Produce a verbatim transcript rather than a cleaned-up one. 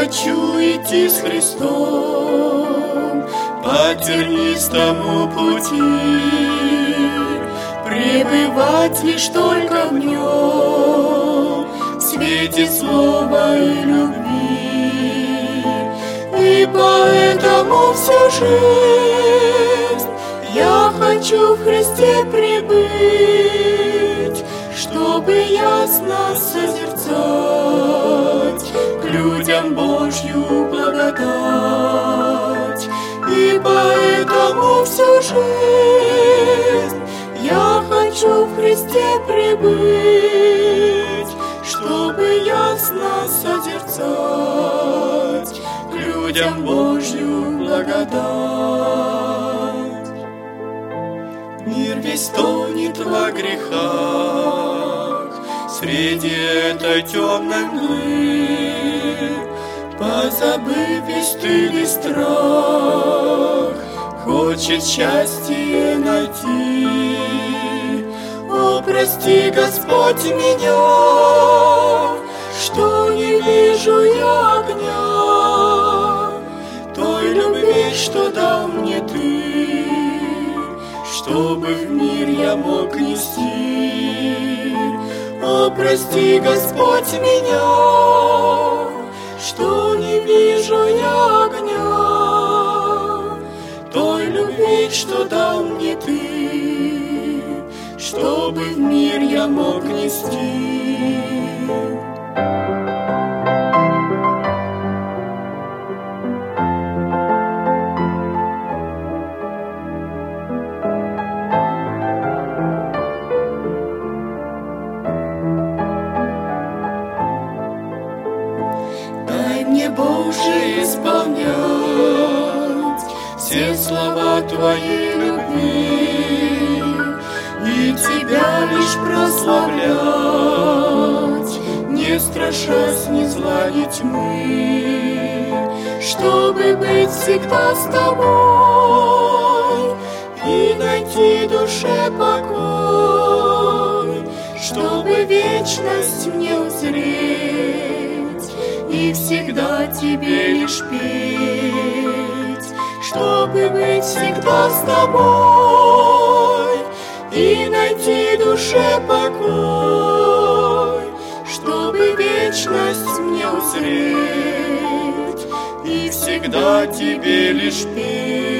хочу идти с Христом по тернистому пути, пребывать лишь только в Нем, в свете слова и любви. И поэтому всю жизнь я хочу в Христе пребыть, чтобы ясно созерцать к людям Божью благодать. И поэтому всю жизнь я хочу в Христе пребыть, чтобы ясно созерцать к людям Божью благодать. Мир весь тонет во грехах среди этой темной мглы, позабыв весь стыд и страх, хочет счастье найти. О, прости, Господь, меня, что не вижу я огня той любви, что дал мне Ты, чтобы в мир я мог нести. О, прости, Господь, меня, что не вижу я огня той любви, что дал мне Ты, чтобы в мир я мог нести. Боже, исполнять все слова Твоей любви и Тебя лишь прославлять, не страшась ни зла, ни тьмы, чтобы быть всегда с Тобой и найти душе покой, чтобы вечность мне узреть и всегда Тебе лишь петь, чтобы быть всегда с Тобой и найти душе покой, чтобы вечность мне узреть и всегда Тебе лишь петь.